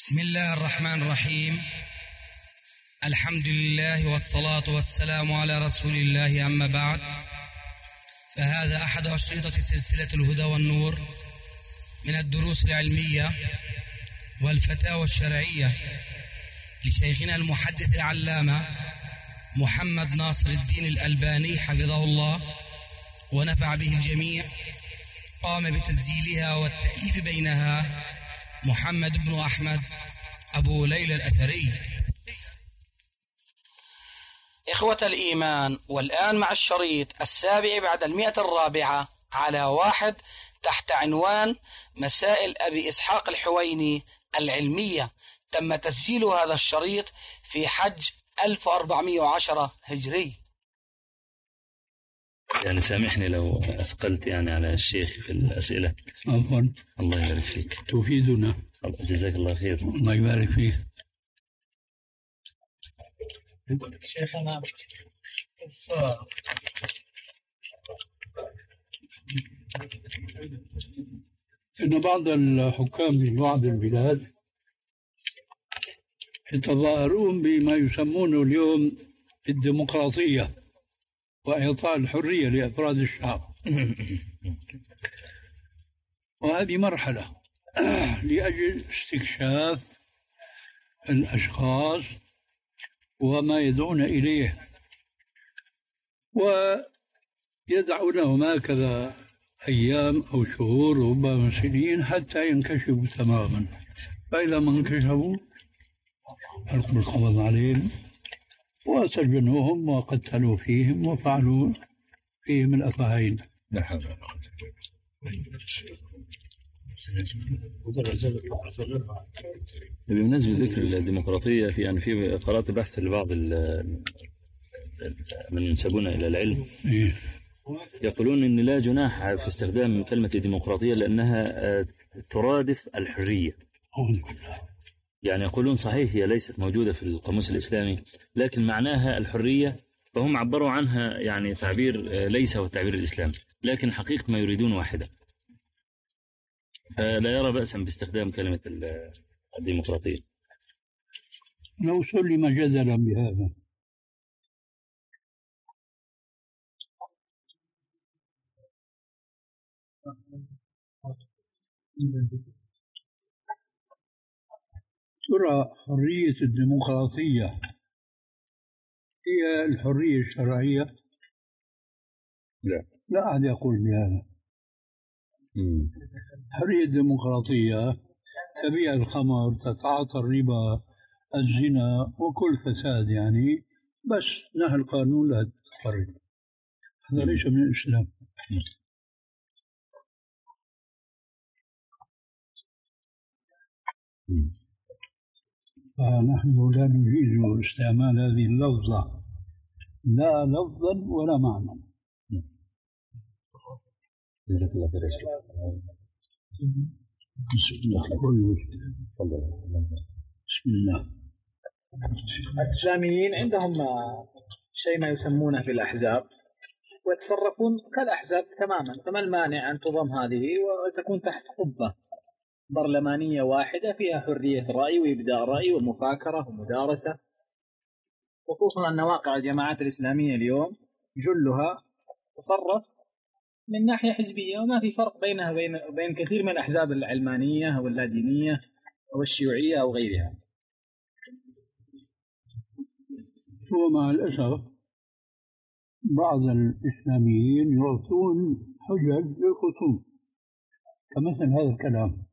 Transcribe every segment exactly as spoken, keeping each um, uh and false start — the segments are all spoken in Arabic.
بسم الله الرحمن الرحيم. الحمد لله والصلاة والسلام على رسول الله، أما بعد، فهذا أحد أشرطة سلسلة الهدى والنور من الدروس العلمية والفتاوى الشرعية لشيخنا المحدث العلامة محمد ناصر الدين الألباني حفظه الله ونفع به الجميع. قام بتسجيلها والتأليف بينها محمد بن أحمد أبو ليلى الأثري. إخوة الإيمان، والآن مع الشريط السابع بعد المئة الرابعة على واحد تحت عنوان مسائل أبي إسحاق الحويني العلمية. تم تسجيل هذا الشريط في حج ألف وأربعمائة وعشرة هجري. يعني سامحني لو أثقلت يعني على الشيخ في الأسئلة. عفوا. الله يبارك فيك، تفيدنا. جزاك الله خير. الله يبارك فيك. شيخنا، إن بعض الحكام في بعض البلاد يتظاهرون بما يسمونه اليوم الديمقراطية وإعطاء الحرية لأفراد الشعب. وهذه مرحلة لأجل استكشاف الأشخاص وما يدعون إليه، ويدعونهم هكذا أيام أو شهور وربما سنين حتى ينكشفوا تماما. فإذا ما انكشفوا ألقوا القبض عليهم وسجنوهم وقتلوا فيهم وفعلوا فيهم الأفاعيل. بمناسبة ذكر الديمقراطية، في يعني في قرأت بحث لبعض من ينسبون إلى العلم يقولون إن لا جناح في استخدام كلمة الديمقراطية لأنها ترادف الحرية. يعني يقولون صحيح هي ليست موجودة في القاموس الإسلامي، لكن معناها الحرية، فهم عبروا عنها يعني تعبير ليس هو التعبير الإسلامي، لكن حقيقة ما يريدون واحدة. لا يرى بأسا باستخدام كلمة الديمقراطية. لو سلم جدلا بهذا. ترى حرية الديمقراطية هي الحرية الشرعية؟ لا لا أحد يقول بهذا. حرية الديمقراطية تبيع الخمر، تتعاطى الربا، الزنا وكل فساد، يعني بس نهى القانون لا تحرر. هذا ليس من الإسلام. فنحن لا نجيز استعمال هذه اللفظة لا لفظا ولا معنى. جزاك الله خير. بسم الله. الإسلاميين عندهم شيء ما يسمونه في الأحزاب، ويتصرفون كالأحزاب تماما. فما المانع أن تضم هذه وتكون تحت قبة برلمانية واحدة فيها حرية رأي وإبداء رأي ومفاكرة ومدارسة، خصوصا أن واقع الجماعات الإسلامية اليوم جلها تصرف من ناحية حزبية، وما في فرق بينها وبين بين كثير من الأحزاب العلمانية أو اللادينية أو الشيوعية أو غيرها. ومع الأسف بعض الإسلاميين يعطون حجج للخصوم، كمثل هذا الكلام.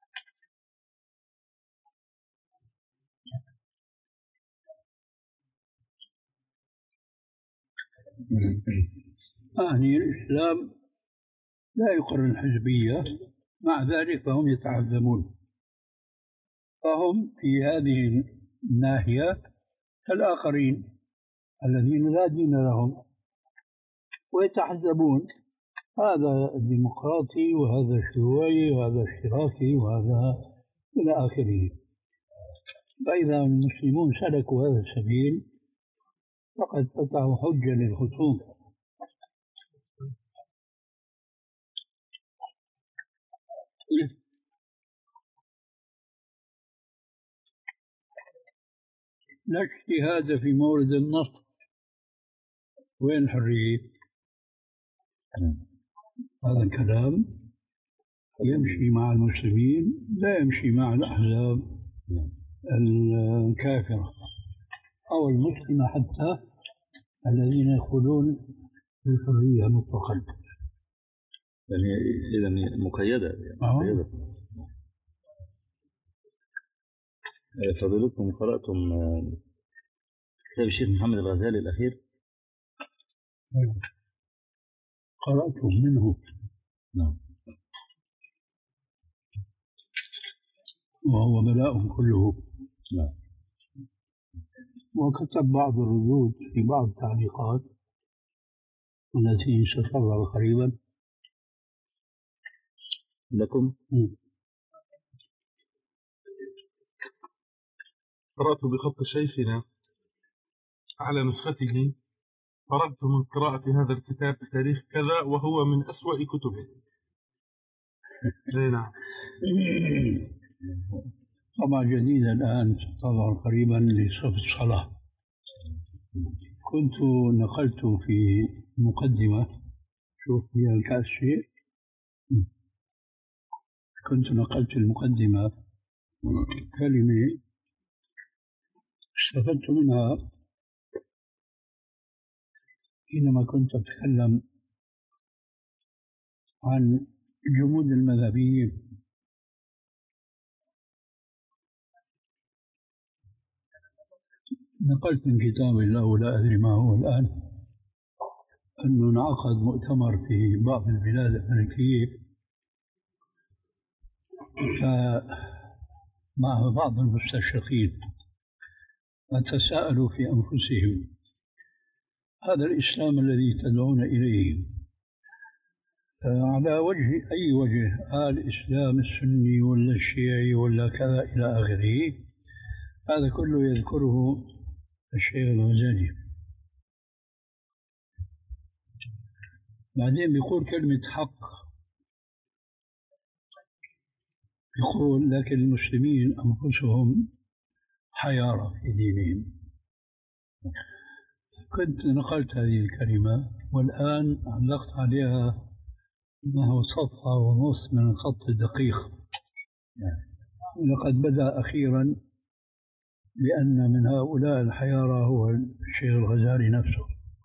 يعني الإسلام لا يقر الحزبية، مع ذلك فهم يتعذبون. فهم في هذه الناحية كالآخرين الذين لا دين لهم ويتعذبون. هذا الديمقراطي وهذا الشيوعي وهذا الاشتراكي وهذا إلى آخره. فإذا المسلمون سلكوا هذا السبيل فقد فتحوا حجة للخصوم. لا اجتهاد في مورد النص. وين الحرية؟ هذا الكلام يمشي مع المسلمين، لا يمشي مع الأحزاب الكافرة أو المسلمة حتى الذين يقولون بالحرية مطلقا. يعني إذا مقيدة يعني مقيدة. فضيلتكم قرأتم كتاب الشيخ محمد الغزالي الأخير؟ قرأت منه. نعم. وهو بلاء كله. نعم. وكتب بعض الردود في بعض التعليقات التي ستظهر قريبا لكم. م. قرأت بخط شيخنا على نسخته، فرغت من قراءة هذا الكتاب بتاريخ كذا وهو من أسوأ كتبه. نعم. طبعا جديدة الآن تظهر قريبا لصف الصلاة. كنت نقلت في مقدمة، شوف فيها الكأس شيء، كنت نقلت المقدمة كلمة استفدت منها حينما كنت أتكلم عن جمود المذهبيين. نقلت من كتاب الله لا أدري ما هو الآن أنه انعقد مؤتمر في بعض البلاد الأمريكية مع بعض المستشرقين، فتساءلوا في أنفسهم هذا الإسلام الذي تدعون إليه على وجه أي وجه، هل الإسلام السني ولا الشيعي ولا كذا إلى آخره، هذا كله يذكره الشيخ الغزالي. بعدين بيقول كلمة حق، يقول لكن المسلمين أنفسهم حيارى في دينهم. كنت نقلت هذه الكلمة والآن علقت عليها أنه صفحة ونصف من الخط الدقيق. لقد بدأ أخيرا بأن من هؤلاء الحيارى هو الشيخ الغزالي نفسه.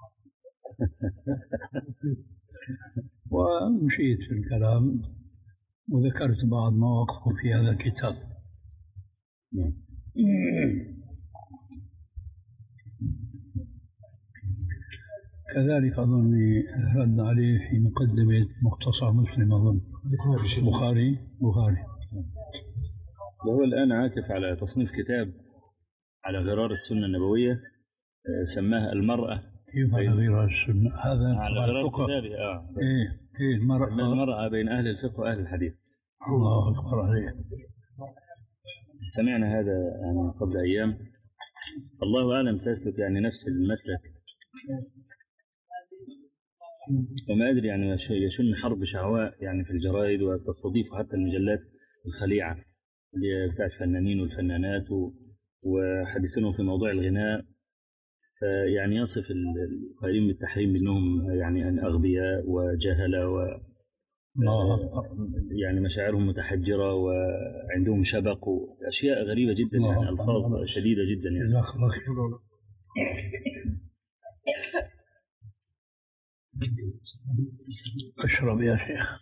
ومشيت في الكلام وذكرت بعض مواقفه في هذا الكتاب. كذلك أظن رد عليه في مقدمة مختصر مسلم، أظن بخاري بخاري وهو الآن عاكف على تصنيف كتاب على غرار السنة النبوية، سماها المرأة. كيف على غرار السنة؟ هذا على غرار كتابه. آه. إيه إيه المرأة. المرأة بين أهل الفقه وأهل الحديث. الله أكبر عليه. سمعنا هذا يعني قبل أيام. الله أعلم تسلك يعني نفس المسلك، وما أدري يعني يشن حرب شعواء يعني في الجرائد، وتستضيف حتى المجلات الخليعة اللي بتاعت الفنانين والفنانات وحديثهم في موضوع الغناء، يعني يصف القائلين بالتحريم بأنهم يعني أغبياء وجهلة و يعني مشاعرهم متحجرة وعندهم شبق وأشياء غريبة جدا، يعني ألفاظ شديدة جدا يعني. أشرب يا شيخ.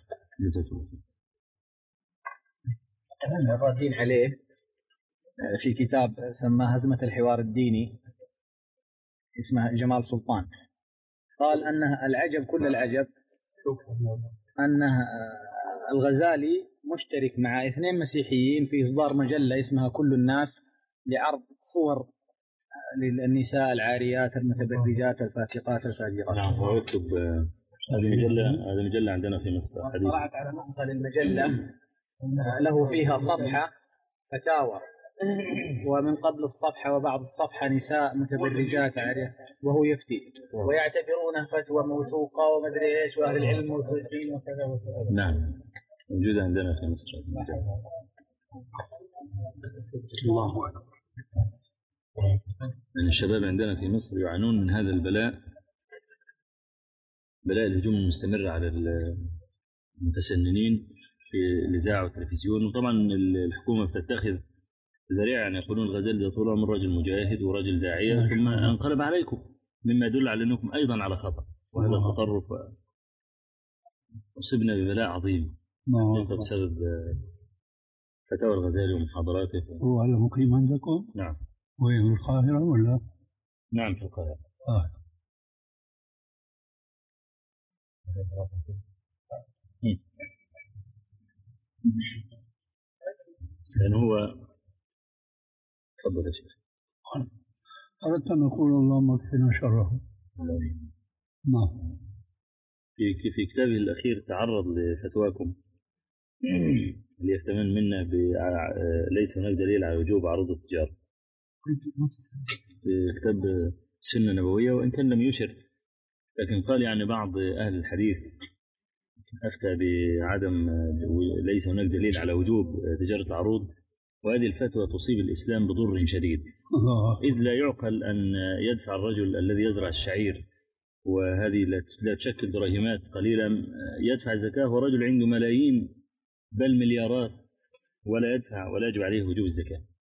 الردين عليه في كتاب سماه هزمة الحوار الديني، اسمه جمال سلطان، قال أنها العجب كل العجب أنه الغزالي مشترك مع اثنين مسيحيين في إصدار مجلة اسمها كل الناس لعرض صور للنساء العاريات المتبرجات الفاسقات الفاجرات. نعم. ويكتب هذه مجلة هذه مجلة عندنا في مصر. طلعت على نسخة للمجلة له فيها صفحة فتاوى، ومن قبل الصفحة وبعد الصفحة نساء متبرجات عاريات وهو يفتي، ويعتبرونه فتوى موثوقة ومدري ايش، واهل العلم موثوقين وكذا وكذا. نعم موجودة عندنا في مصر. الله أكبر. يعني الشباب عندنا في مصر يعانون من هذا البلاء، بلاء الهجوم المستمر على المتسننين في الإذاعة والتلفزيون. وطبعا الحكومة بتتخذ ذريعة، يعني يقولون الغزالي ده طول عمره رجل مجاهد ورجل داعية، ثم انقلب عليكم، مما يدل على أنكم أيضا على خطأ، وهذا التطرف أصبنا ببلاء عظيم بسبب فتاوى الغزالي ومحاضراته. هو على مقيم عندكم؟ نعم. وين، في القاهرة ولا؟ نعم في القاهرة. آه. لأنه هو تفضل يا شيخ. أردت أن أقول اللهم اكفنا شره. نعم. في في كتابه الأخير تعرض لفتواكم اللي يحتمل منا ليس هناك دليل على وجوب عروض التجارة في كتاب السنة النبوية، وإن كان لم يشر، لكن قال يعني بعض أهل الحديث أفتى بعدم ليس هناك دليل على وجوب تجارة العروض، وهذه الفتوى تصيب الإسلام بضر شديد، إذ لا يعقل أن يدفع الرجل الذي يزرع الشعير وهذه لا تشكل دراهمات قليلا يدفع الزكاة، ورجل عنده ملايين بل مليارات ولا يدفع ولا يجب عليه وجوب الزكاة.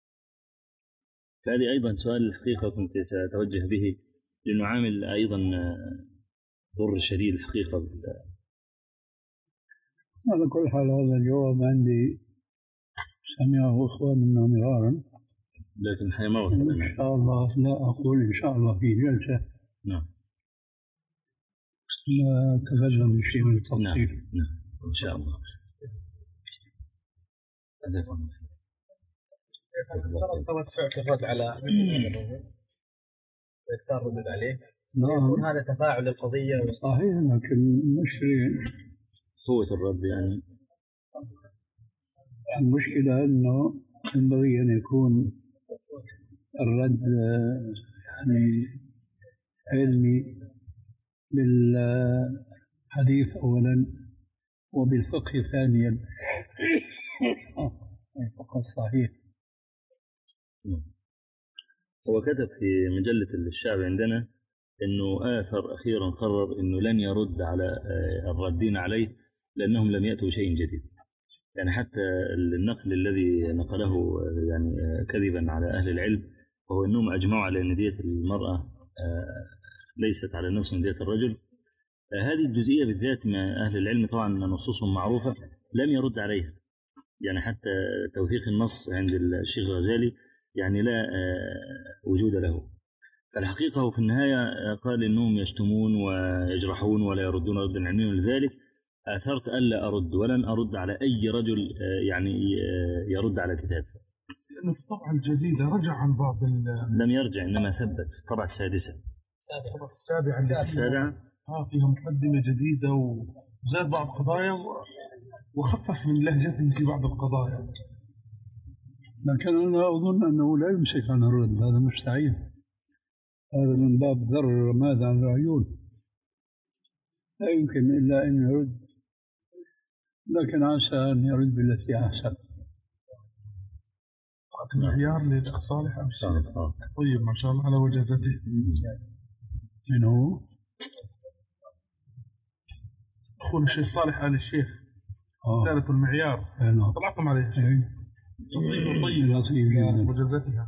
فهذه أيضا سؤال الحقيقة كنت سأتوجه به، لأنه عامل أيضا ضر شديد الحقيقة. على كل حال هذا الجواب عندي سمعه إخواننا مرارا، لكن حيموت إن شاء الله لا أقول إن شاء الله في جلسة. نعم. لا أتكلم بشيء من التفصيل. نعم. نعم إن شاء الله. توسع في الرد على وإكثار الردود عليه. نعم. يكون هذا تفاعل القضية. صحيح، لكن مشكلة قوة الرد يعني. المشكلة أنه ينبغي أن يكون الرد يعني علمي بالحديث أولا وبالفقه ثانيا. الفقه الصحيح. هو كتب في مجلة الشعب عندنا أنه آثر أخيرا قرر أنه لن يرد على الردين عليه لأنهم لم يأتوا شيء جديد، يعني حتى النقل الذي نقله يعني كذبا على أهل العلم وهو أنهم أجمعوا على أن دية المرأة ليست على نصف من دية الرجل. هذه الجزئية بالذات ما أهل العلم طبعا نصوصهم معروفة لم يرد عليها، يعني حتى توثيق النص عند الشيخ الغزالي يعني لا وجود له. فالحقيقة هو في النهاية قال إنهم يشتمون ويجرحون ولا يردون ردا علميا، ولذلك أثرت ألا أرد ولن أرد على أي رجل يعني يرد على كتاب. لأنه في الطبعة الجديدة رجع عن بعض لم يرجع، إنما ثبت الطبعة السادسة الطبعة السابعة السابعة ها فيها مقدمة جديدة وزاد بعض قضايا وخفف من لهجته في بعض القضايا. لكن أنا أظن أنه لا يمسك عن الرد، هذا مستحيل، هذا من باب ذر ماذا عن العيون، لا يمكن إلا أن يرد، لكن عسى أن يرد بالتي أحسن. معيار للصالح أم الصالح؟ طيب ما شاء الله على وجهته. من هو؟ أخونا الشيخ صالح آل الشيخ ثالث المعيار. أه. طلعتم عليه شيء طيب طيب لطيف وجزتها.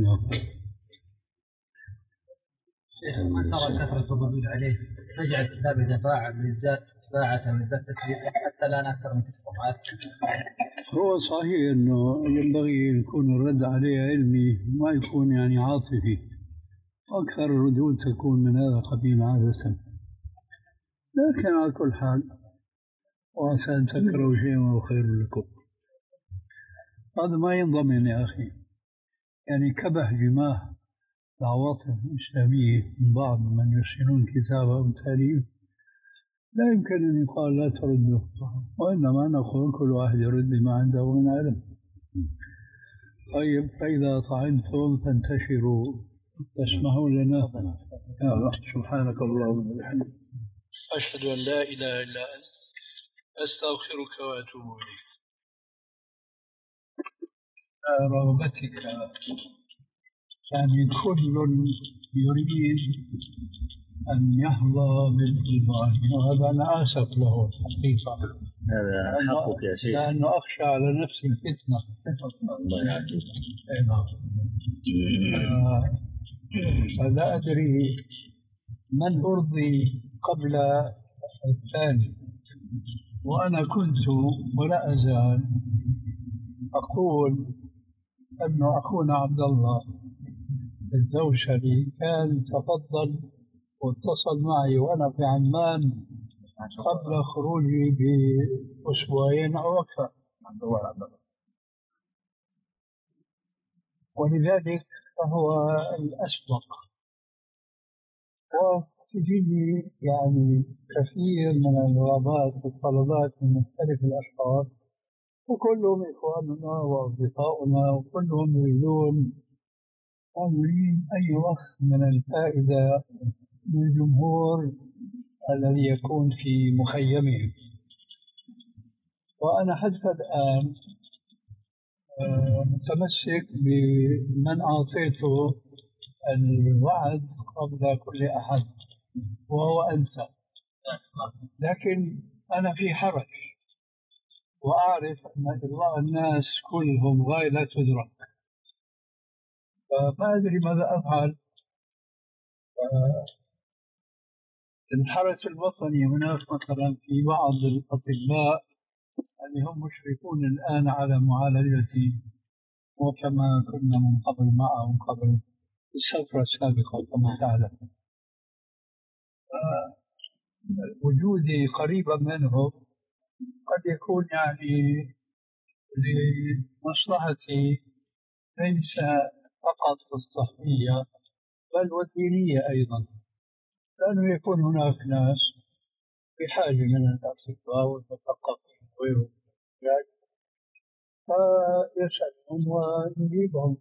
شيخ ما ترى كثرة الردود عليه تجعل الكتاب يتفاعل بالذات تفاعة بالذات تكبير حتى لا نكثر من تسقط. هو صحيح أنه ينبغي يكون الرد عليه علمي ما يكون يعني عاطفي، أكثر الردود تكون من هذا القبيل عادة، لكن على كل حال وعسى أن تكرهوا شيئا وهو خير لكم. هذا ما ينضمن يا أخي، يعني كبح جماح العواطف الإسلامية من بعض من يحسنون كتابة أو تاليف لا يمكن أن يقال لا ترده، وإنما نقول كل واحد يرد بما عنده من علم. طيب فإذا طعنتم فانتشروا تسمعوا لنا. سبحانك اللهم وبحمدك أشهد أن لا إله إلا أنت أستغفرك وأتوب إليك. رغبتك يعني كل يريد أن يحظى بالإيمان، وهذا أنا آسف له الحقيقة. هذا حقك يا شيخ، لأنه أخشى على نفسي الفتنة. الله يعافيك. فلا أدري من أرضي قبل الثاني، وأنا كنت ولا أزال أقول أن أخونا عبد الله الدوشري كان تفضل واتصل معي وأنا في عمان قبل خروجي بأسبوعين أو أكثر، ولذلك فهو الأسبق. وتجيني يعني كثير من الرغبات والطلبات من مختلف الأشخاص، وكلهم إخواننا وأصدقاؤنا، وكلهم يريدون أن يريد أي وقت من الفائدة للجمهور الذي يكون في مخيمهم. وأنا حتى الآن متمسك بمن أعطيته الوعد قبل كل أحد وهو أنت، لكن أنا في حرج، وأعرف أن إرضاء الناس كلهم غاية لا تدرك، فما أدري ماذا أفعل. الحرس الوطني هناك مثلا في بعض الأطباء اللي هم مشرفون الآن على معالجتي، وكما كنا من قبل معهم قبل السفرة السابقة كما تعلم، وجودي قريبا منه قد يكون يعني لمصلحتي ليس فقط الصحية بل والدينية أيضا، لأنه يكون هناك ناس بحاجة من الأطباء والمثقفين وغيرهم فيسألون ونجيبهم.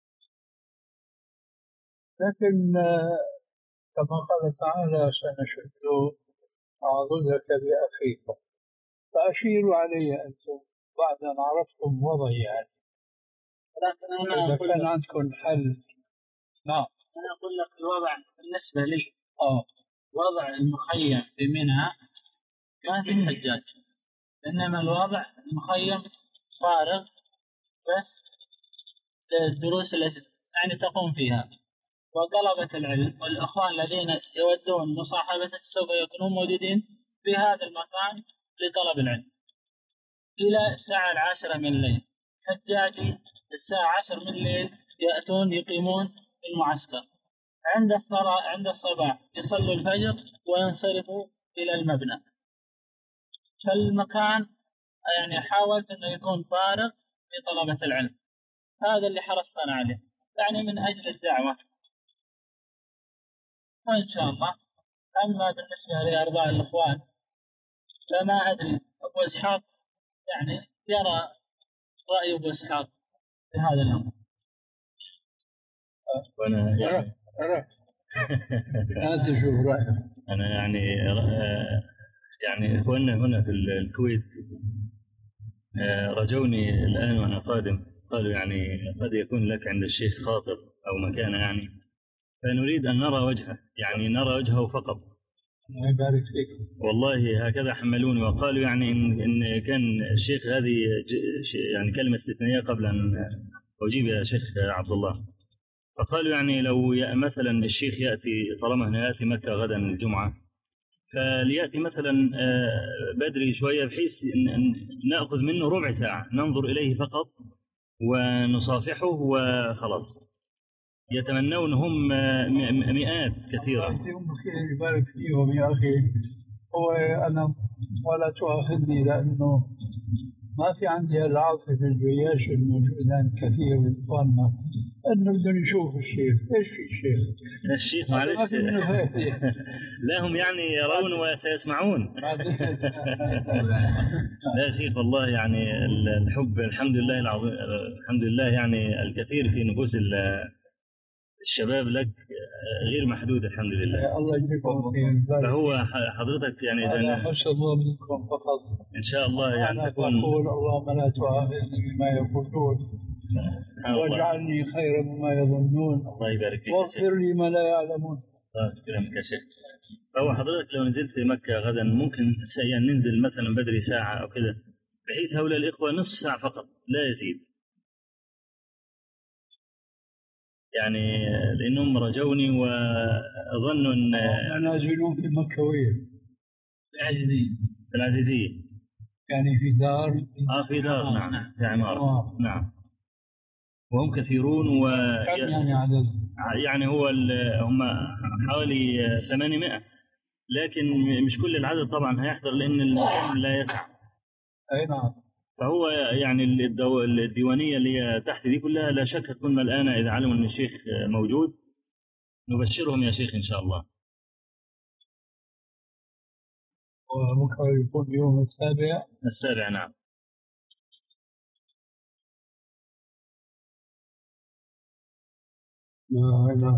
لكن كما قال تعالى سنشد عضدك بأخيك، فأشيروا علي أنتم بعد أن عرفتم وضعي يعني. لكن أنا إذا كان عندكم حل. نعم أنا أقول لك الوضع بالنسبة لي آه. وضع المخيم في منى ما في حجاج، إنما الوضع المخيم فارغ بس للدروس التي يعني تقوم فيها، وطلبة العلم والأخوان الذين يودون مصاحبة سوف يكونون موجودين في هذا المكان لطلب العلم إلى الساعة العاشرة من الليل. حجاجي الساعة عشر من الليل يأتون يقيمون في المعسكر، عند الصلاة عند الصباح يصلوا الفجر وينصرفوا إلى المبنى. فالمكان يعني حاولت أنه يكون فارغ لطلبة العلم، هذا اللي حرصت أنا عليه يعني من أجل الدعوة وإن شاء الله. أما بالنسبة لأرباع الإخوان فما أدري، أبو إسحاق يعني يرى رأي أبو إسحاق في هذا الأمر. وأنا يعني هذا شوف رأيه. أنا يعني يعني إخواننا هنا في الكويت رجوني الآن وأنا قادم، قالوا يعني قد يكون لك عند الشيخ خاطر أو مكانة يعني، فنريد أن نرى وجهه، يعني نرى وجهه فقط. الله يبارك فيك. والله هكذا حملوني وقالوا يعني إن, إن كان الشيخ هذه يعني كلمة استثنائية قبل أن أجيب يا شيخ عبد الله، فقالوا يعني لو مثلا الشيخ يأتي طالما أنه يأتي مكة غدا الجمعة فليأتي مثلا بدري شوية بحيث أن نأخذ منه ربع ساعة ننظر إليه فقط ونصافحه وخلاص. يتمنون هم مئات كثيرة. الله يبارك فيهم يا أخي. هو أنا ولا تؤاخذني لأنه ما في عندي العاطفة الجياش الموجودة كثير من إخواننا أنه بدهم يشوفوا الشيخ. إيش في الشيخ؟ الشيخ معلش لا هم يعني يرون وسيسمعون. لا شيخ والله يعني الحب الحمد لله العظيم، الحمد لله يعني الكثير في نفوس الشباب لك غير محدود الحمد لله. الله يجزيكم خير. فهو حضرتك يعني أنا حسب الله منكم فقط إن شاء الله يعني أنا تكون أقول اللهم لا تؤاخذني بما يقولون واجعلني خيرا مما يظنون. الله يبارك فيك. واغفر لي ما لا يعلمون. الله يكرمك يا شيخ. فهو حضرتك لو نزلت مكة غدا ممكن يعني ننزل مثلا بدري ساعة أو كده، بحيث هؤلاء الإخوة نصف ساعة فقط لا يزيد، يعني لأنهم رجوني وظنوا أن نازلون في مكة وين؟ في العزيزية. في العزيزية يعني في دار. آه في دار. نعم. نعم في عمارة. آه. نعم. وهم كثيرون و كم يعني عدد؟ يعني هو هم حوالي ثمانمائة، لكن مش كل العدد طبعا هيحضر لأن المكان لا يسع. أي نعم. فهو يعني الدو... الديوانية اللي هي تحت دي كلها لا شك تكون ملآنة إذا علموا أن الشيخ موجود. نبشرهم يا شيخ إن شاء الله. وممكن يكون اليوم السابع. السابع نعم. لا لا.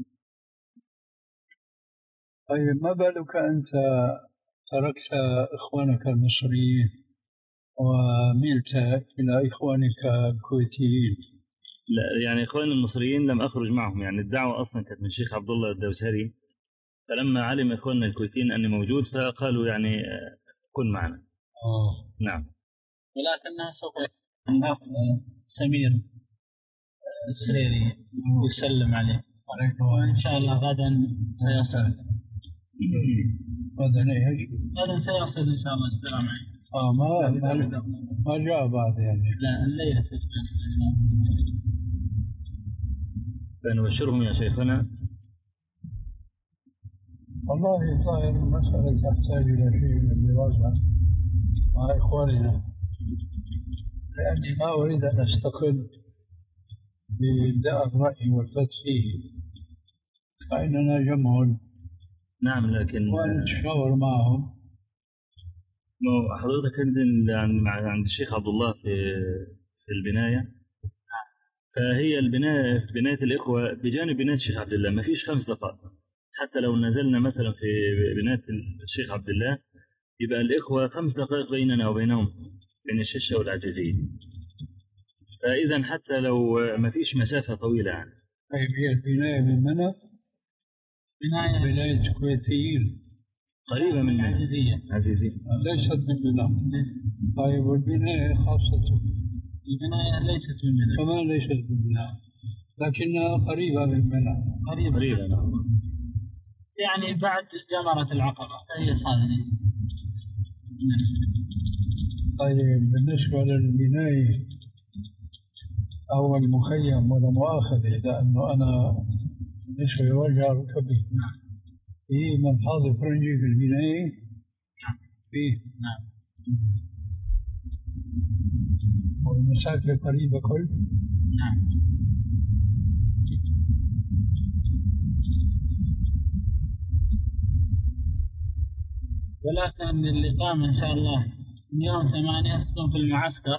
طيب ما بالك أنت تركت إخوانك المصريين وملت إلى إخوانك الكويتيين؟ لا يعني إخواني المصريين لم أخرج معهم، يعني الدعوة أصلا كانت من الشيخ عبد الله الدوسري، فلما علم إخواننا الكويتيين أني موجود فقالوا يعني كن معنا. آه. نعم. ولكنها سوف سمير السريري يسلم عليه وإن شاء الله غدا سيصل. غدا ايش؟ غدا سيصل إن شاء الله. السلام عليكم. آه ما ما جاء بعد يعني. لا الليلة. فنبشرهم يا شيخنا. والله ظاهر المسألة تحتاج إلى شيء من الدراسة مع إخواننا، لأني ما أريد أن أستقل بإبداء الرأي والفتح فيه، فإننا جمع. نعم لكن ونتشاور معهم. حضرتك عند عند الشيخ عبد الله في في البناية، فهي البناية في بناية الإخوة بجانب بناية الشيخ عبد الله ما فيش خمس دقائق. حتى لو نزلنا مثلا في بناية الشيخ عبد الله يبقى الإخوة خمس دقائق بيننا وبينهم بين الشيشة والعزيزية، فإذا حتى لو ما فيش مسافة طويلة يعني. طيب هي البناية من منى؟ بناية بناية الكويتيين قريبة من العزيزية. عزيزية ليست من منى. طيب والبناية خاصة؟ البناية ليست من منى. كمان ليست من منى لكنها قريبة من منى. قريبة. قريبة نعم. يعني بعد جمرة العقبة هي صادقة. طيب بالنسبة للبناية أو المخيم ولا مؤاخذة، لأنه أنا بالنسبة لوجه ركبي في منحاض فرنجي في البناية. فيه. نعم. والمساكن قريبة كل. نعم. ولكن الإقامة إن شاء الله من يوم ثمانية تكون في المعسكر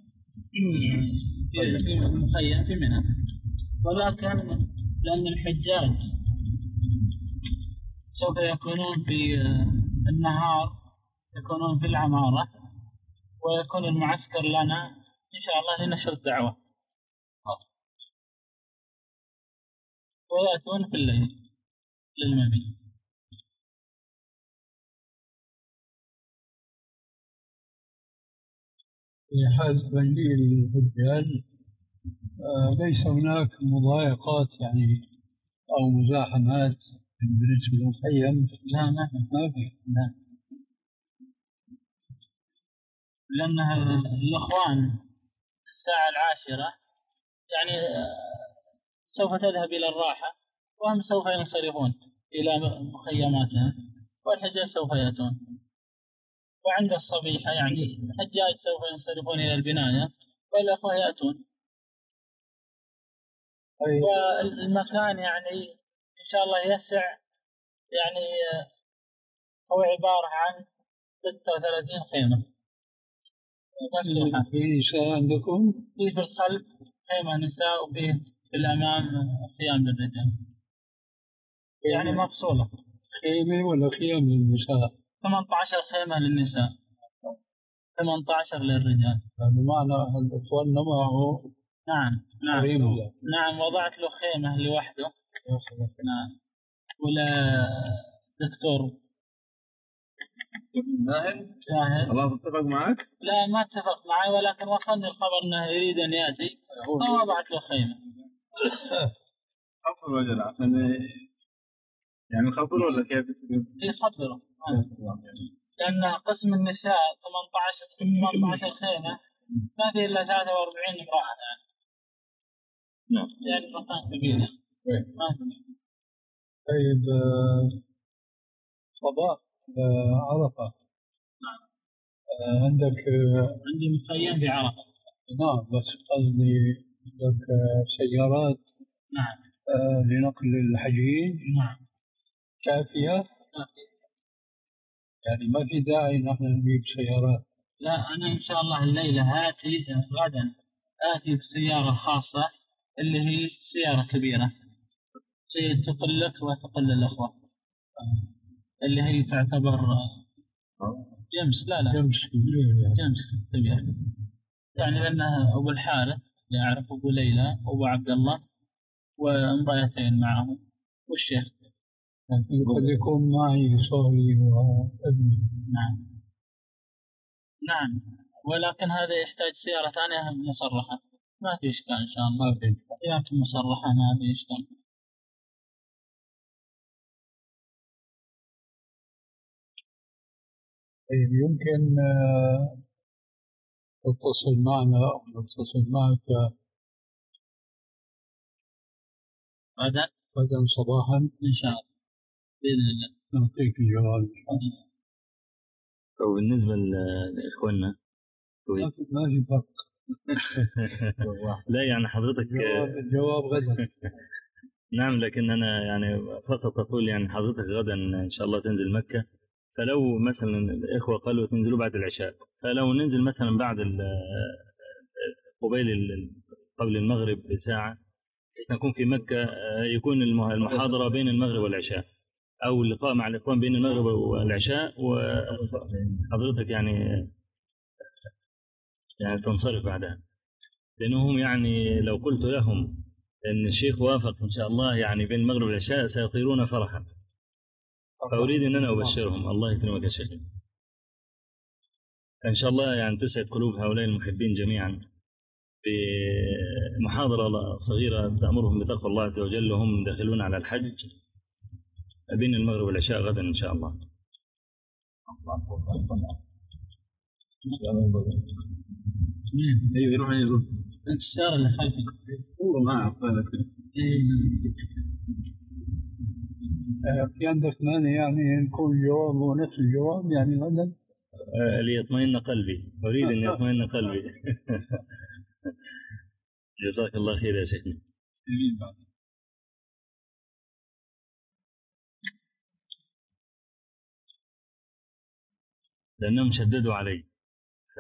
في المخيم في منى، ولكن لأن الحجاج سوف يكونون في النهار يكونون في العمارة، ويكون المعسكر لنا إن شاء الله لنشر الدعوة، ويأتون في الليل للمبيت. في حال تبليل الحجاج ليس هناك مضايقات يعني أو مزاحمات بالنسبة للمخيم؟ لا ما في. لا لأن الإخوان الساعة العاشرة يعني سوف تذهب إلى الراحة، وهم سوف ينصرفون إلى مخيماتهم، والحجاج سوف يأتون. وعند الصبيحة يعني الحجاج سوف ينصرفون إلى البناية والأخوة يأتون. والمكان يعني إن شاء الله يسع، يعني هو عبارة عن ستة وثلاثين خيمة مفتوحة. في نساء عندكم؟ في في الخلف خيمة نساء، وفي في الأمام خيام للرجال، يعني مفصولة. خيمة ولا خيام للنساء؟ ثمانية عشر خيمة للنساء، ثمانية عشر للرجال. بمعنى الإخوان معه نعم نعم قريبه. نعم وضعت له خيمة لوحده. نعم. ولا دكتور زاهد شاهد الله اتفق معك؟ لا ما اتفق معي، ولكن وصلني الخبر انه يريد ان ياتي فوضعت له خيمة. خبر وجل عشان يعني خبر ولا كيف؟ يخبره لأن قسم النساء ثمانية عشر ثمانية عشر خيمة ما في إلا ثلاثة وأربعين امرأة يعني. نعم. يعني مكان كبير. ما في. طيب صباح عرفة. نعم. عندك عندي مخيم في عرفة. نعم بس قصدي عندك سيارات. نعم. لنقل الحجيج. نعم. كافية. يعني ما في داعي نحن نجيب سيارات. لا أنا إن شاء الله الليلة آتي غدا آتي بسيارة خاصة اللي هي سيارة كبيرة تقل لك وتقل الأخوة اللي هي تعتبر جمس. لا لا جمس كبير يعني. جمس كبير يعني لأنها أبو الحارث اللي أعرف أبو ليلى وأبو عبد الله وامرأتين معهم والشيخ. قد يكون معي صهري وابني. نعم نعم ولكن هذا يحتاج سيارة ثانية مصرحة. ما في إشكال إن شاء الله. ما في سيارة مصرحة ما في إشكال. طيب يمكن تتصل معنا أو نتصل معك غدا غدا صباحا إن شاء الله بإذن الله نعطيك الجواب. وبالنسبة لإخواننا ما في فرق. لا يعني حضرتك الجواب غدا. نعم لكن أنا يعني فقط أقول يعني حضرتك غدا إن شاء الله تنزل مكة، فلو مثلا الإخوة قالوا تنزلوا بعد العشاء، فلو ننزل مثلا بعد قبيل قبل المغرب بساعة بحيث نكون في مكة، يكون المحاضرة بين المغرب والعشاء أو اللقاء مع الإخوان بين المغرب والعشاء، وحضرتك يعني يعني تنصرف بعدها، لأنهم يعني لو قلت لهم أن الشيخ وافق إن شاء الله يعني بين المغرب والعشاء سيطيرون فرحا، فأريد أن أنا أبشرهم. الله يكرمك يا شيخ، إن شاء الله يعني تسعد قلوب هؤلاء المحبين جميعا بمحاضرة صغيرة تأمرهم بتقوى الله عز وجل وهم داخلون على الحج بين المغرب والعشاء غدا إن شاء الله. ايوه يروح يروح السيارة اللي خلفك والله ما اعرف. في عندك مانع يعني نكون الجواب هو نفس الجواب يعني غدا؟ ليطمئن قلبي، أريد أن يطمئن قلبي. جزاك الله خير يا شيخنا. لأنهم شددوا علي ف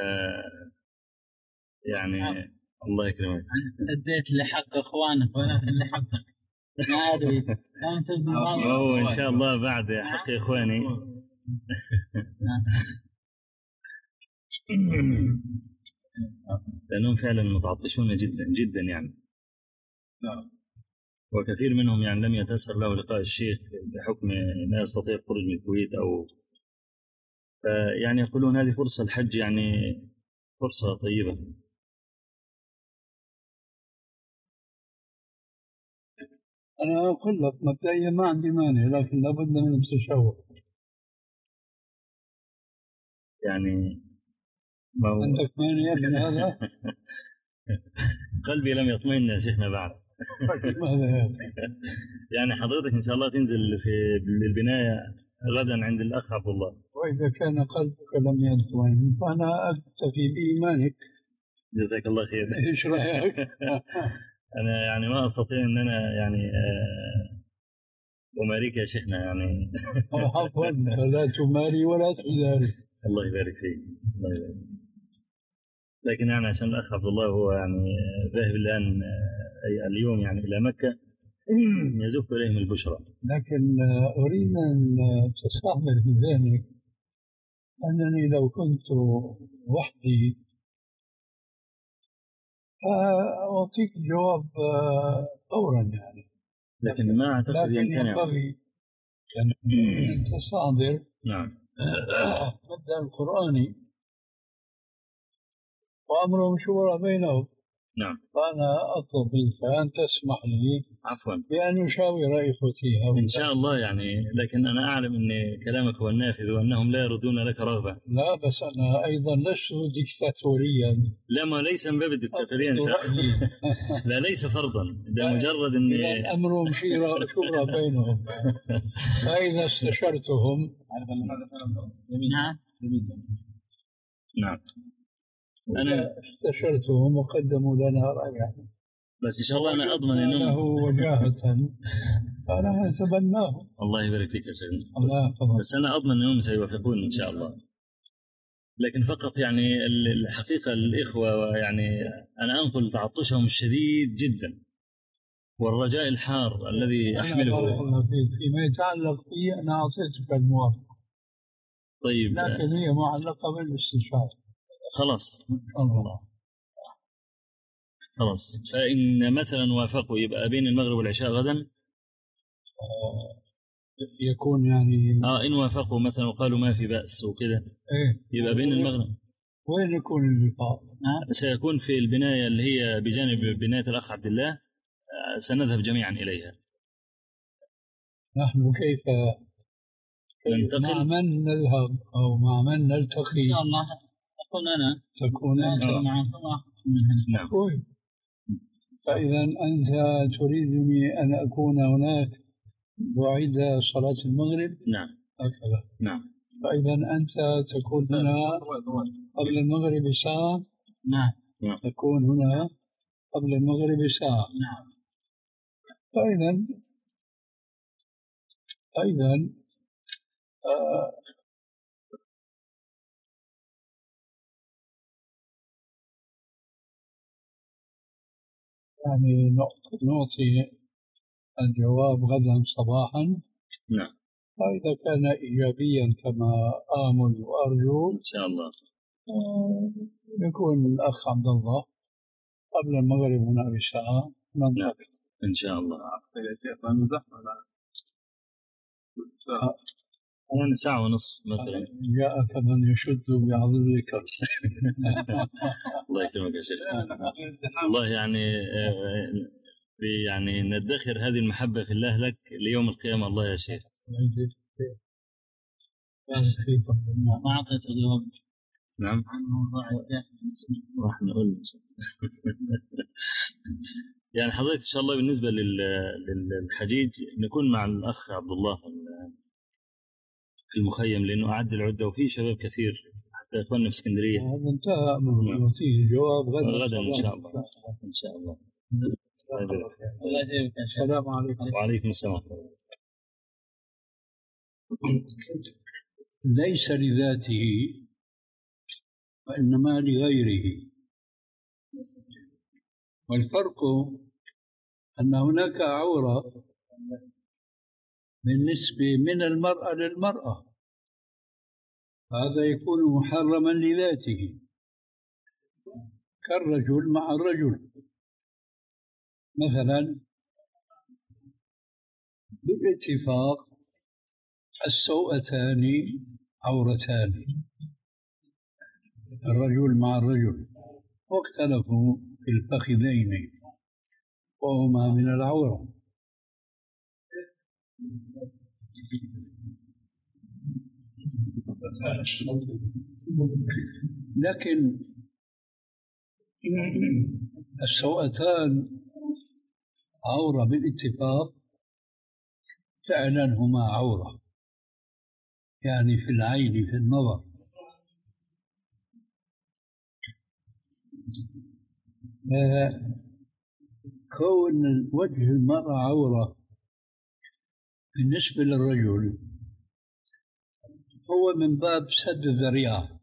يعني الله يكرمك. أديت لحق إخوانك ولكن لحقك ما أدري. هو إن شاء الله بعد حق إخواني. لأنهم فعلا متعطشون جدا جدا يعني، وكثير منهم يعني لم يتيسر له لقاء الشيخ بحكم ما يستطيع الخروج من الكويت أو يعني يقولون هذه فرصة الحج يعني فرصة طيبة. أنا أقول لك مبدئيا ما عندي مانع، لكن لابد من التشاور. يعني ما هو عندك مانع من هذا؟ قلبي لم يطمئن يا شيخنا بعد. يعني حضرتك إن شاء الله تنزل في البناية غدا عند الأخ عبد الله، وإذا كان قلبك لم يطمئن فأنا أكتفي بإيمانك. جزاك الله خير. إيش رأيك؟ أنا يعني ما أستطيع أن أنا يعني أماريك يا شيخنا يعني. عفوا لا تماري ولا تزاري. الله يبارك فيك. الله يبارك. لكن يعني عشان الأخ عبد الله هو يعني ذاهب الآن أي اليوم يعني إلى مكة يزف إليهم البشرى. لكن أريد أن تستحضر في ذهنك أنني لو كنت وحدي أعطيك الجواب فورا يعني، لكن ما أعتقد لكن يمتنع. ينبغي يعني أن تصادر نعم مبدأ القرآني وأمرهم شورى بينهم. نعم. فأنا أطلب منك أن تسمح لي عفوا بأن أشاور إخوتي إن شاء الله يعني، لكن أنا أعلم أن كلامك هو النافذ وأنهم لا يردون لك رغبة. لا بس أنا أيضا لست ديكتاتوريا. لا ما ليس من باب الدكتاتورية إن شاء الله. لا ليس فرضا، ده مجرد أن أمرهم شورى بينهم. فإذا استشرتهم نعم نعم أنا استشرتهم وقدموا لنا رأيا، بس إن شاء الله أنا أضمن أنهم له وجاهة فأنا أتبناه. الله يبارك فيك يا سيدنا. الله يحفظك. بس أنا أضمن أنهم سيوافقون إن شاء الله، لكن فقط يعني الحقيقة الإخوة يعني أنا أنقل تعطشهم الشديد جدا والرجاء الحار الذي أحمله. فيما يتعلق به أنا أعطيتك الموافقة. طيب لكن هي معلقة بالاستشارة. خلاص الله. خلاص فإن مثلا وافقوا يبقى بين المغرب والعشاء غدا آه يكون يعني آه إن وافقوا مثلا وقالوا ما في بأس وكده إيه يبقى بين المغرب. وين يكون اللقاء؟ آه سيكون في البناية اللي هي بجانب بناية الأخ عبد الله. آه سنذهب جميعا إليها. نحن كيف ننتقل مع من نذهب أو مع من نلتقي؟ إن شاء الله أكون أنا تكون أنت معكم. نعم. فإذا أنت تريدني أن أكون هناك بعد صلاة المغرب؟ نعم هكذا. نعم. فإذا أنت تكون هنا قبل المغرب ساعة. نعم. تكون هنا قبل المغرب ساعة. نعم. فإذا أيضا آه يعني نعطي الجواب غدا صباحا. نعم. فإذا كان إيجابيا كما آمل وأرجو إن شاء الله آه يكون الأخ عبد الله قبل المغرب هنا بساعة ننطلق. إن شاء الله. أنا ساعة ونصف مثلا. جاءك من يشد بعضدك. الله يكرمك يا شيخ. الله يعني يعني ندخر هذه المحبة في الله لك ليوم القيامة. الله يا شيخ. ما أعطيت اليوم. نعم. راح نقول يعني حضرتك إن شاء الله بالنسبة للحجيج نكون مع الأخ عبد الله في المخيم، لأنه أعد العدة وفيه شباب كثير حتى إخواننا في اسكندرية. هذا انتهى أمره. نعطيه الجواب غدا. غدا إن شاء الله. إن شاء الله. السلام عليكم. وعليكم السلام. ليس لذاته وإنما لغيره، والفرق أن هناك عورة بالنسبة من المرأة للمرأة، هذا يكون محرما لذاته كالرجل مع الرجل. مثلا بالاتفاق السوءتان عورتان، الرجل مع الرجل، واختلفوا في الفخذين وهما من العورة. لكن السوءتان عورة بالاتفاق، فعلا هما عورة يعني في العين في النظر. كون وجه المرأة عورة بالنسبة للرجل هو من باب سد الذريعة،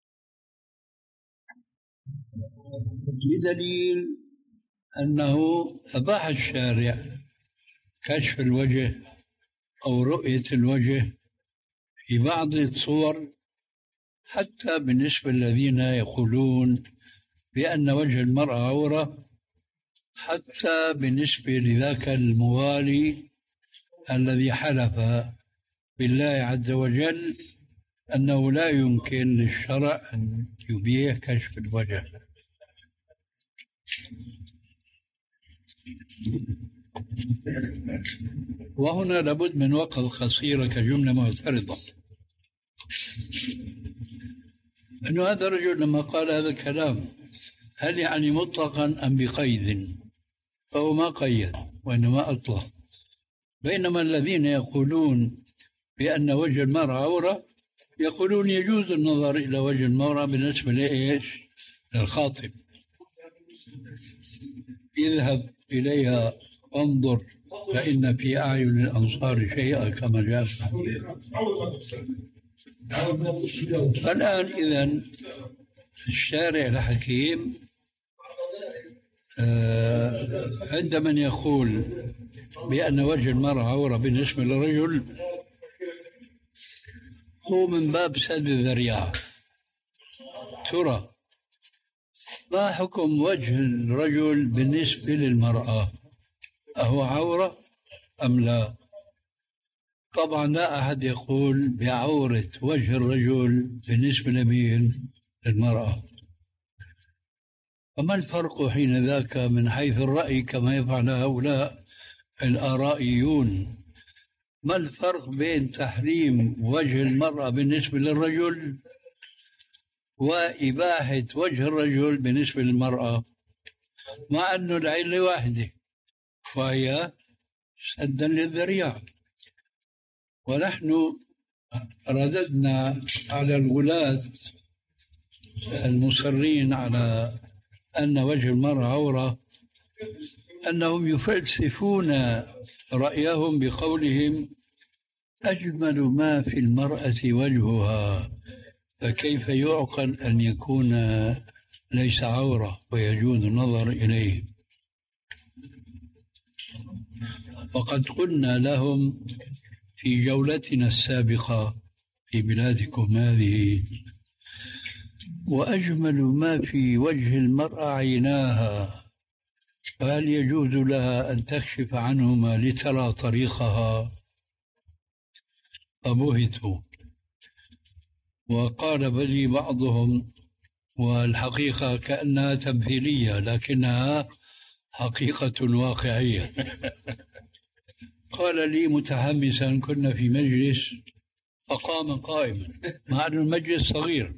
بدليل أنه أباح الشارع كشف الوجه أو رؤية الوجه في بعض الصور، حتى بالنسبة للذين يقولون بأن وجه المرأة عورة حتى بالنسبة لذاك الموالي الذي حلف بالله عز وجل أنه لا يمكن للشرع أن يبيح كشف الوجه. وهنا لابد من وقت قصيرة كجملة معترضة، أنه هذا الرجل لما قال هذا الكلام هل يعني مطلقا أم بقيد؟ فهو ما قيد وإنما أطلق، بينما الذين يقولون بأن وجه المرأة عورة يقولون يجوز النظر إلى وجه المرأة بالنسبة لإيش؟ للخاطب، اذهب إليها وانظر فإن في أعين الأنصار شيئا كما جاء في الحديث. الآن إذن الشارع الحكيم عند من يقول بأن وجه المرأة عورة بالنسبة للرجل هو من باب سد الذريعة. ترى ما حكم وجه الرجل بالنسبة للمرأة؟ أهو عورة أم لا؟ طبعا لا أحد يقول بعورة وجه الرجل بالنسبة لمين؟ للمرأة. فما الفرق حين ذاك من حيث الرأي كما يفعل هؤلاء الآرائيون؟ ما الفرق بين تحريم وجه المرأة بالنسبة للرجل وإباحة وجه الرجل بالنسبة للمرأة، مع أنه العلة واحدة فهي سدا للذريعة؟ ونحن رددنا على الولاة المصرين على أن وجه المرأة عورة أنهم يفلسفون رأيهم بقولهم أجمل ما في المرأة وجهها، فكيف يعقل أن يكون ليس عورة ويجوز النظر إليه؟ وقد قلنا لهم في جولتنا السابقة في بلادكم هذه وأجمل ما في وجه المرأة عيناها، فهل يجوز لها أن تكشف عنهما لترى طريقها؟ فبهتوا وقال بلي بعضهم، والحقيقة كأنها تمثيلية لكنها حقيقة واقعية. قال لي متحمسا كنا في مجلس فقام قائما مع أن المجلس صغير،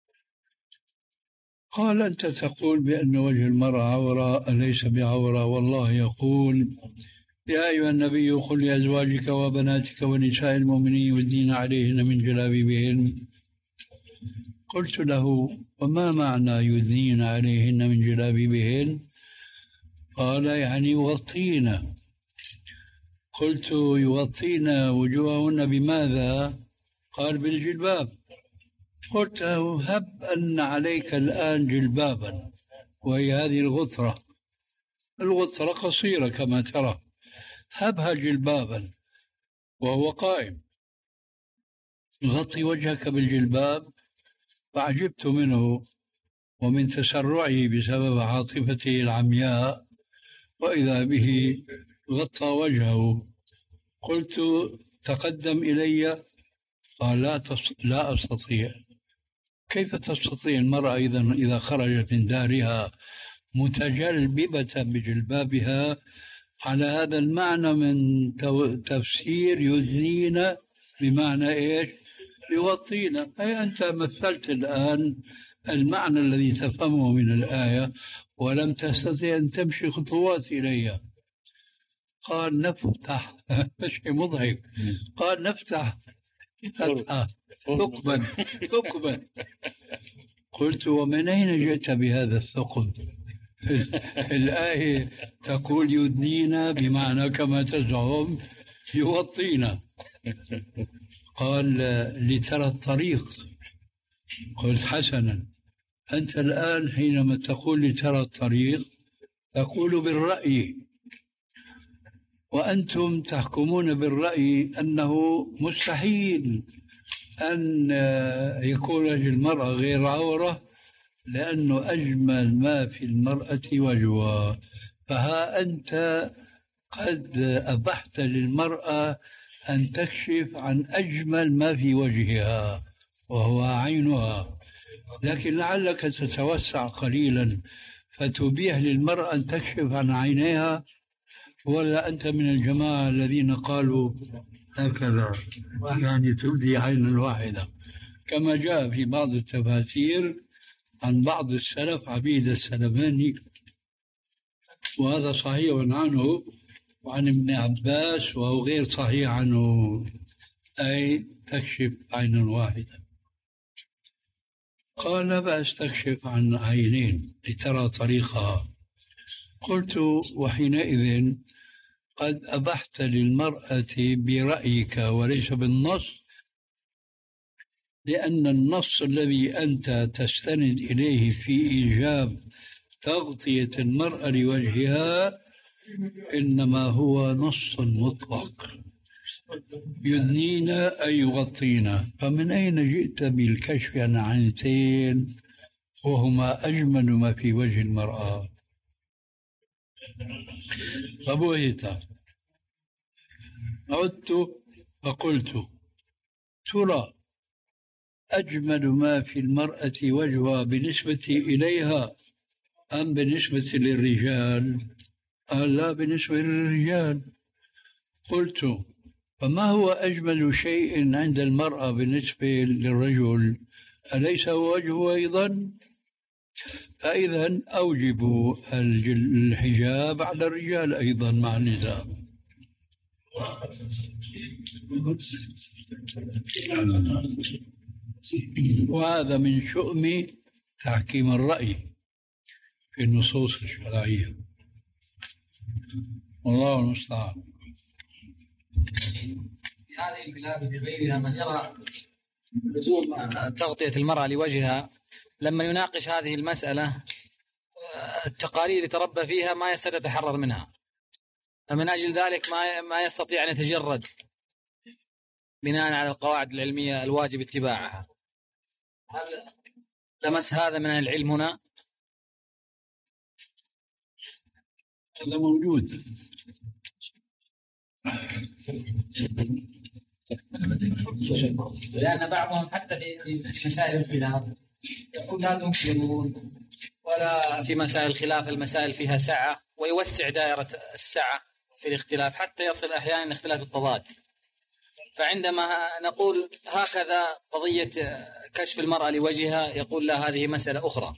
قال أنت تقول بأن وجه المرأة عورة أليس بعورة؟ والله يقول يا أيها النبي قل لأزواجك وبناتك ونساء المؤمنين يدنين عليهن من جلابيبهن. قلت له وما معنى يدنين عليهن من جلابيبهن؟ قال يعني يغطين. قلت يغطين وجوههن بماذا؟ قال بالجلباب. قلت له هب أن عليك الآن جلبابا وهي هذه الغطرة، الغطرة قصيرة كما ترى، هبها جلبابا وهو قائم، غطي وجهك بالجلباب. فعجبت منه ومن تسرعه بسبب عاطفته العمياء، وإذا به غطى وجهه. قلت تقدم إلي. قال لا, لا أستطيع. كيف تستطيع المرأة إذا إذا خرجت من دارها متجلببة بجلبابها على هذا المعنى من تفسير يدنين بمعنى إيش؟ يغطينا. أي أنت مثلت الآن المعنى الذي تفهمه من الآية ولم تستطيع أن تمشي خطوات إليها. قال نفتح شيء مضحك. قال نفتح فتحة ثقبا ثقبا. قلت ومن أين جئت بهذا الثقب؟ الآية تقول يدنينا بمعنى كما تزعم يغطينا. قال لترى الطريق. قلت حسنا، أنت الآن حينما تقول لترى الطريق تقول بالرأي، وأنتم تحكمون بالرأي أنه مستحيل أن يكون وجه المرأة غير عورة لأنه أجمل ما في المرأة وجهها، فها أنت قد أبحت للمرأة أن تكشف عن أجمل ما في وجهها وهو عينها، لكن لعلك تتوسع قليلا فتبيح للمرأة أن تكشف عن عينيها، ولا أنت من الجماعة الذين قالوا هكذا يعني تبدي عينا واحدة، كما جاء في بعض التفاسير عن بعض السلف عبيد السلماني، وهذا صحيح عنه وعن ابن عباس، وهو غير صحيح عنه، أي تكشف عينا واحدة. قال لا بأس تكشف عن عينين لترى طريقها. قلت وحينئذ قد أبحت للمرأة برأيك وليس بالنص، لأن النص الذي أنت تستند إليه في إيجاب تغطية المرأة لوجهها إنما هو نص مطلق، يدنينا أي يغطينا، فمن أين جئت بالكشف عن عينتين وهما أجمل ما في وجه المرأة؟ فبهت. عدت فقلت ترى أجمل ما في المرأة وجهها بالنسبة إليها أم بالنسبة للرجال؟ قال لا، بالنسبة للرجال. قلت فما هو أجمل شيء عند المرأة بالنسبة للرجل؟ أليس هو وجهه أيضا؟ فإذا أوجبوا الحجاب على الرجال أيضا مع النساء. وهذا من شؤم تحكيم الرأي في النصوص الشرعية، والله المستعان. في هذه البلاد وفي غيرها من يرى لزوم تغطية المرأة لوجهها، لما يناقش هذه المسألة التقاليد يتربى فيها ما يستطيع يتحرر منها، فمن أجل ذلك ما ما يستطيع أن يتجرد بناء على القواعد العلمية الواجب اتباعها. هل لمس هذا من العلم هنا؟ هذا موجود. لأن بعضهم حتى في مسائل الخلاف يقول لا تنكرون، ولا في مسائل الخلاف المسائل فيها سعة، ويوسع دائرة السعة في الاختلاف حتى يصل أحيانا اختلاف التضاد. فعندما نقول هكذا قضية كشف المرأة لوجهها يقول لا، هذه مسألة أخرى.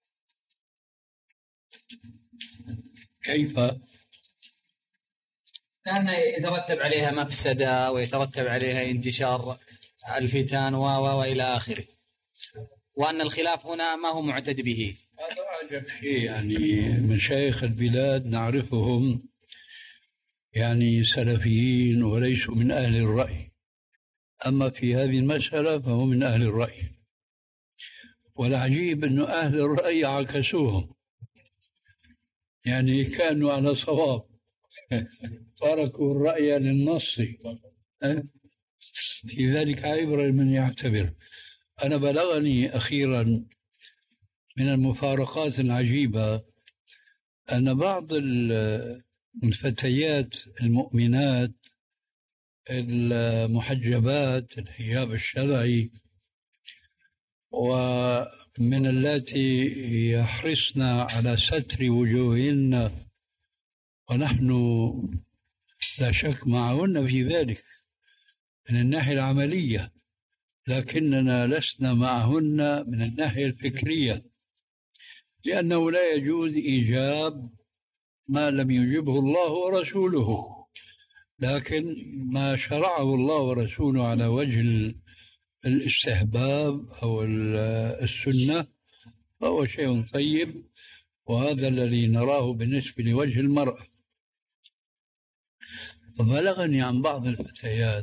كيف؟ لأن يترتب عليها مفسدة ويترتب عليها انتشار الفتن و وإلى آخره، وأن الخلاف هنا ما هو معتد به. هذا أعجب شيء، يعني مشايخ البلاد نعرفهم يعني سلفيين وليسوا من أهل الرأي، أما في هذه المسألة فهو من أهل الرأي. والعجيب أن أهل الرأي عكسوهم، يعني كانوا على صواب تركوا الرأي للنص. في ذلك عبرة لمن يعتبر. أنا بلغني أخيرا من المفارقات العجيبة أن بعض الفتيات المؤمنات المحجبات الحجاب الشرعي ومن اللاتي يحرصن على ستر وجوههن، ونحن لا شك معهن في ذلك من الناحية العملية، لكننا لسنا معهن من الناحية الفكرية، لأنه لا يجوز إيجاب ما لم يجبه الله ورسوله، لكن ما شرعه الله ورسوله على وجه الاستحباب أو السنة فهو شيء طيب، وهذا الذي نراه بالنسبة لوجه المرأة. فبلغني عن بعض الفتيات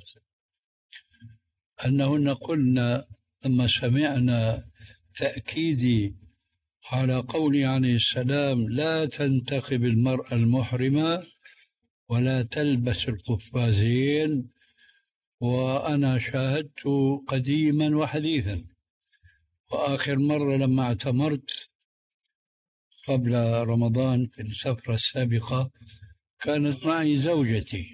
أنهن قلنا لما سمعنا تأكيدي على قوله عليه السلام لا تنتقب المرأة المحرمة ولا تلبس القفازين، وأنا شاهدت قديما وحديثا وآخر مرة لما اعتمرت قبل رمضان في السفرة السابقة كانت معي زوجتي،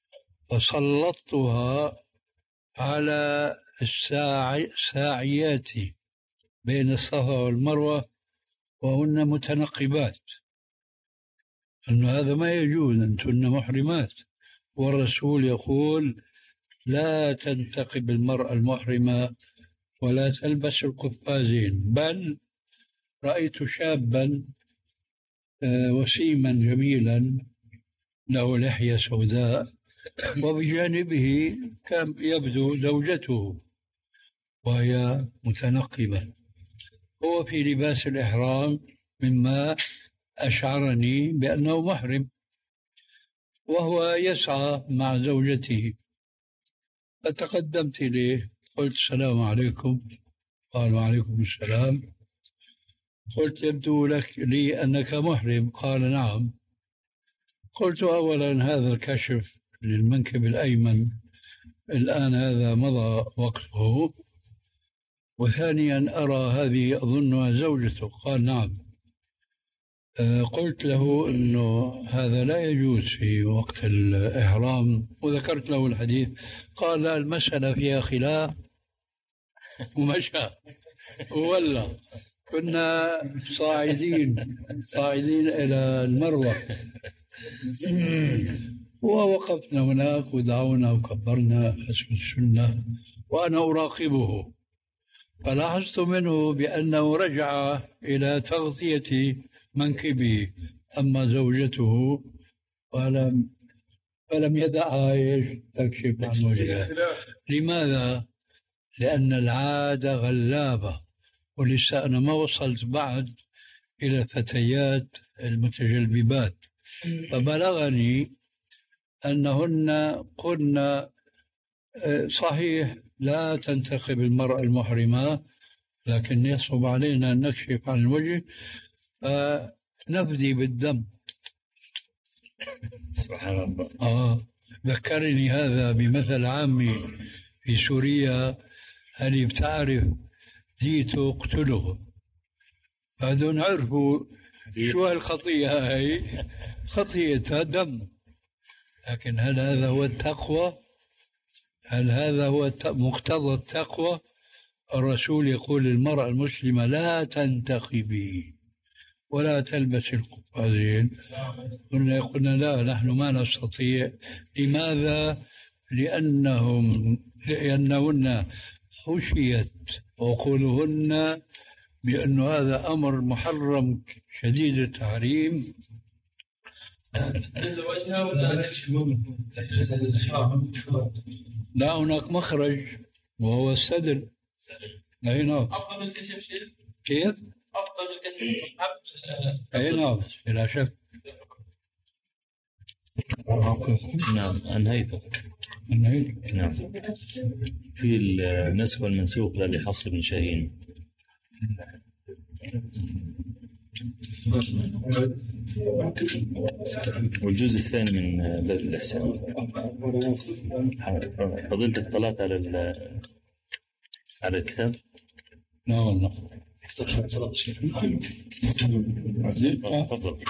فسلطتها على الساعيات بين الصفا والمروة وهن متنقبات، أن هذا ما يجوز، أنتن محرمات، والرسول يقول لا تنتقب المرأة المحرمة ولا تلبس القفازين. بل رأيت شابا وسيما جميلا له لحية سوداء وبجانبه كان يبدو زوجته وهي متنقبة، هو في لباس الإحرام مما أشعرني بأنه محرم، وهو يسعى مع زوجته. فتقدمت إليه قلت السلام عليكم، قال وعليكم السلام. قلت يبدو لك لي أنك محرم، قال نعم. قلت أولا هذا الكشف للمنكب الأيمن الآن هذا مضى وقته، وثانيا أرى هذه أظنها زوجته، قال نعم. قلت له أنه هذا لا يجوز في وقت الإحرام، وذكرت له الحديث، قال لا المسألة فيها خلاف، ومشى وولى. كنا صاعدين صاعدين إلى المروة ووقفنا هناك ودعونا وكبرنا حسب السنة وأنا أراقبه، فلاحظت منه بأنه رجع إلى تغطية منكبه، أما زوجته فلم فلم يدعها تكشف عن وجهها. لماذا؟ لأن العادة غلابة، ولسه أنا ما وصلت بعد إلى الفتيات المتجلببات، فبلغني أنهن قلنا صحيح لا تنتقب المرأة المحرمة، لكن يصعب علينا أن نكشف عن الوجه فنفدي بالدم. سبحان الله. آه ذكرني هذا بمثل عامي في سوريا، هل بتعرف جيتوا اقتله، هذول عرفوا شو هالخطيئة، هاي خطيئتها دم. لكن هل هذا هو التقوى؟ هل هذا هو مقتضى التقوى؟ الرسول يقول للمرأة المسلمة لا تنتقبي ولا تلبس القفازين، قلنا قلنا لا نحن ما نستطيع. لماذا؟ لأنهم لأنهن خشيت وقولهن بأن هذا أمر محرم شديد التحريم. لا هناك مخرج وهو السدر. أي نعم. أفضل الكشف شيء؟ كيف؟ أفضل الكشف. أي نعم بلا شك. نعم أنهيته. أنهيته. نعم. في النسخ والمنسوخ لحفص بن شاهين. والجزء الثاني من بذل الإحسان. فضلت اطلعت على على الكتاب؟ لا والله. تفضل.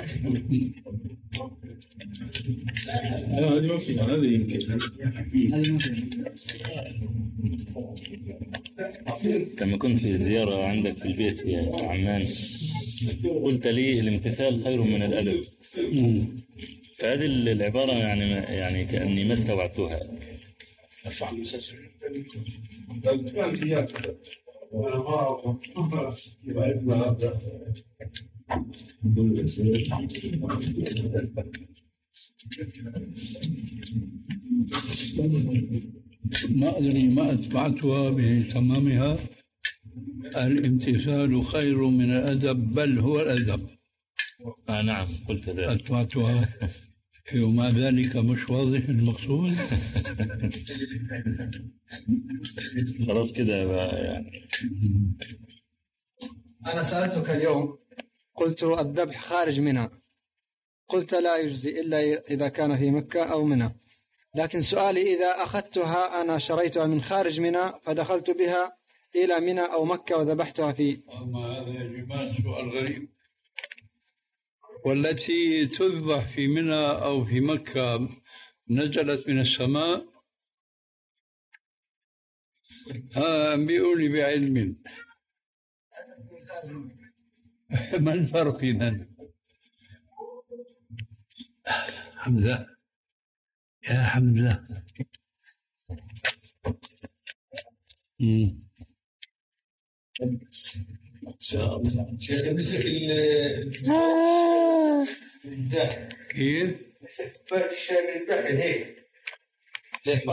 لما كنت في زيارة عندك في البيت في عمان قلت لي الامتثال خير من الأدب، فهذه العبارة يعني يعني كأني ما استوعبتها. ما أدري ما أتبعتها بتمامها. الامتثال خير من الأدب، بل هو الأدب. آه نعم قلت ذلك. أتبعتها ومع ذلك مش واضح المقصود. خلاص كده يعني. أنا سألتك اليوم قلت الذبح خارج منها، قلت لا يجزي إلا إذا كان في مكة أو منى، لكن سؤالي إذا أخذتها أنا شريتها من خارج منى فدخلت بها إلى منى أو مكة وذبحتها فيه. أما هذا يا جماعة سؤال غريب. والتي تذبح في منى أو في مكة نزلت من السماء؟ ها أنبئوني بعلم. ما الفرق إذن؟ حمزة يا حمزة. شيخ مسك ال كيف؟ فرق الشاي من الداخل هيك. ليك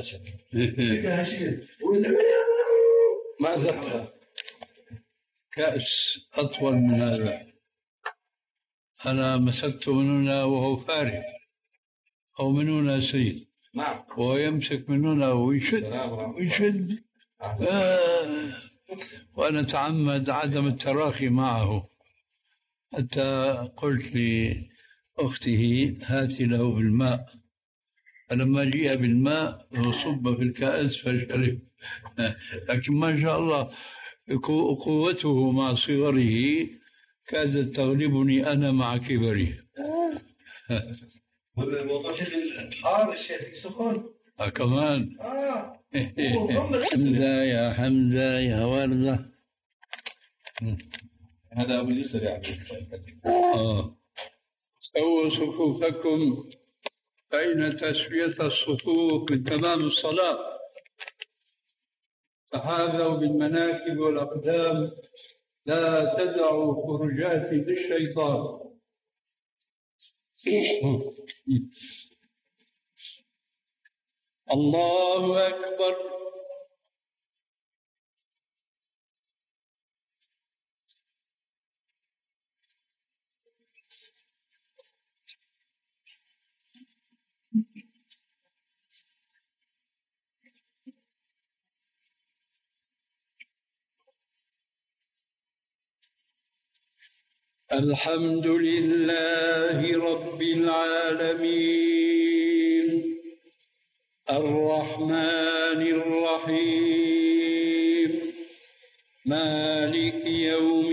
ما زبطها. كأس أطول من هذا أنا مسكت من هنا وهو فارغ أو من هنا سيد وهو يمسك من هنا ويشد ويشد آه. وأنا أتعمد عدم التراخي معه حتى قلت لأخته هاتي له بالماء، فلما جاء بالماء صب في الكأس فشرب. لكن ما شاء الله قوته مع صغره كادت تغلبني أنا مع كبري. الحار الشيخ سخن كمان. حمزة يا حمزة يا وردة. هذا أبو يسر يعني. آه. سووا صفوفكم فإن تسوية الصفوف من تمام الصلاة. تحاذوا بالمناكب والأقدام لا تدعوا فرجات للشيطان. الله أكبر. الحمد لله رب العالمين الرحمن الرحيم مالك يوم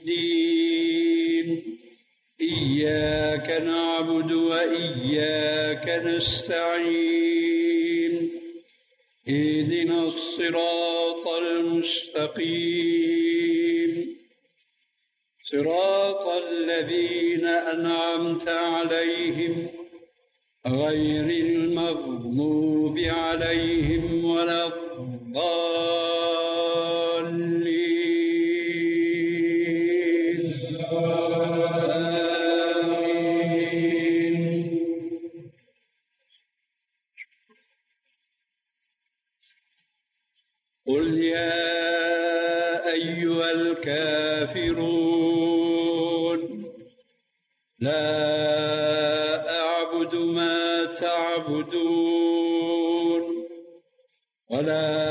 الدين إياك نعبد وإياك نستعين اهدنا الصراط المستقيم صراط الذين أنعمت عليهم غير المغضوب عليهم ولا الضالين. آمين. قل يا أيها الكافرون لا أعبد ما تعبدون ولا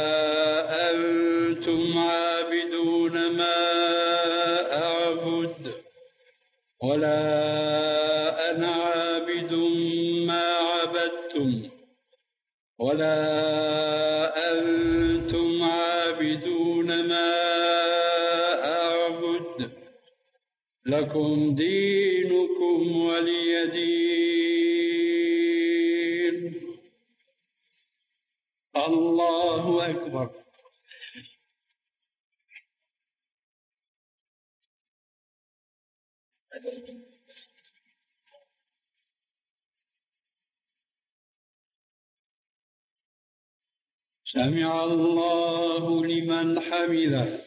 أنتم عابدون ما أعبد ولا أنا عابد ما عبدتم ولا أنتم عابدون ما أعبد لكم دينكم ولي دين. الله أكبر. سمع الله لمن حمده.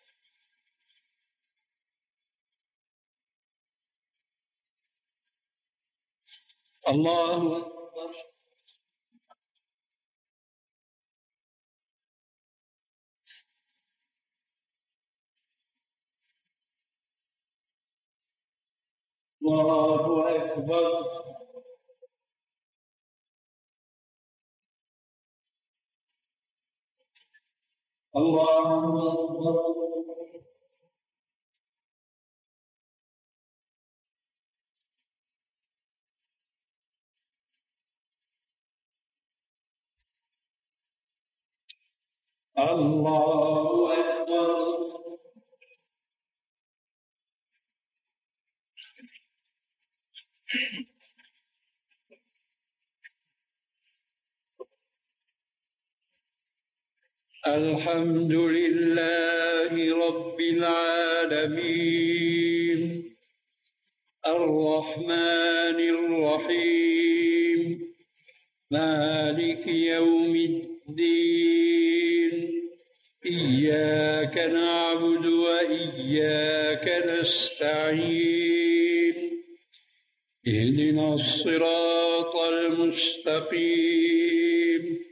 الله أكبر. الله أكبر. الله أكبر. الله أكبر. الحمد لله رب العالمين الرحمن الرحيم مالك يوم الدين إياك نعبد وإياك نستعين اهدنا الصراط المستقيم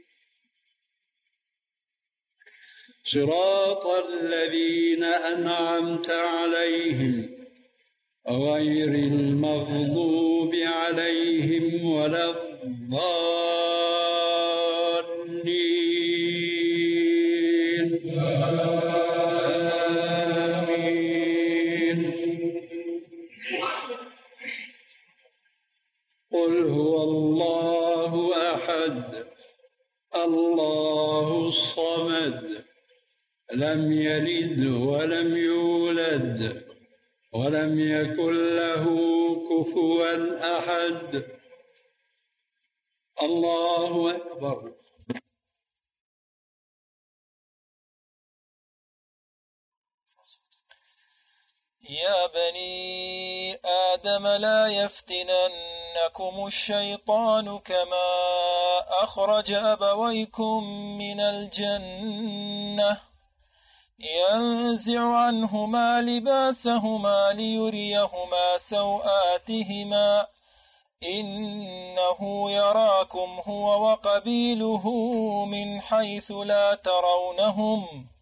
صراط الذين أنعمت عليهم غير المغضوب عليهم ولا الضالين آمين. قل هو الله أحد الله الصمد لم يلد ولم يولد ولم يكن له كفوا أحد. الله أكبر. يا بني آدم لا يفتننكم الشيطان كما أخرج أبويكم من الجنة ينزع عنهما لباسهما ليريهما سوآتهما إنه يراكم هو وقبيله من حيث لا ترونهم